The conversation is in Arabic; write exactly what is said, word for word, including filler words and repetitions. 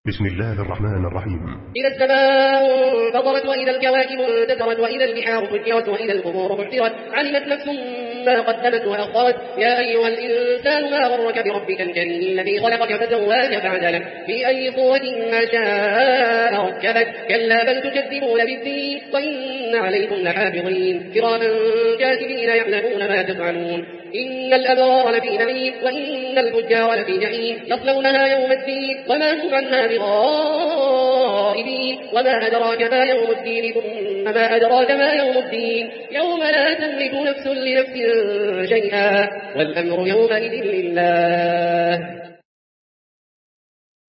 بسم الله الرحمن الرحيم. إذا السماء انفطرت وإذا الكواكب انتثرت وإذا البحار فجرت وإذا القبور حفرت علمت نفس ما قدمت وأخرت. يا أيها الإنسان ما غرك بربك الكريم الذي خلقك فسواك فعدلك في أي صورة ما شاء ركبك. كلا بل تكذبون بالدين وإن عليكم لحافظين كراما كاتبين يعلمون ما تفعلون. إن الأبرار لفي نعيم وإن الفجار لفي جحيم يصلونها يوم الدين وما هم عنها بغائبين. وما أدراك ما يوم الدين ثم ما أدراك ما يوم الدين يوم لا تملك نفس لنفس شيئا والأمر يومئذ لله.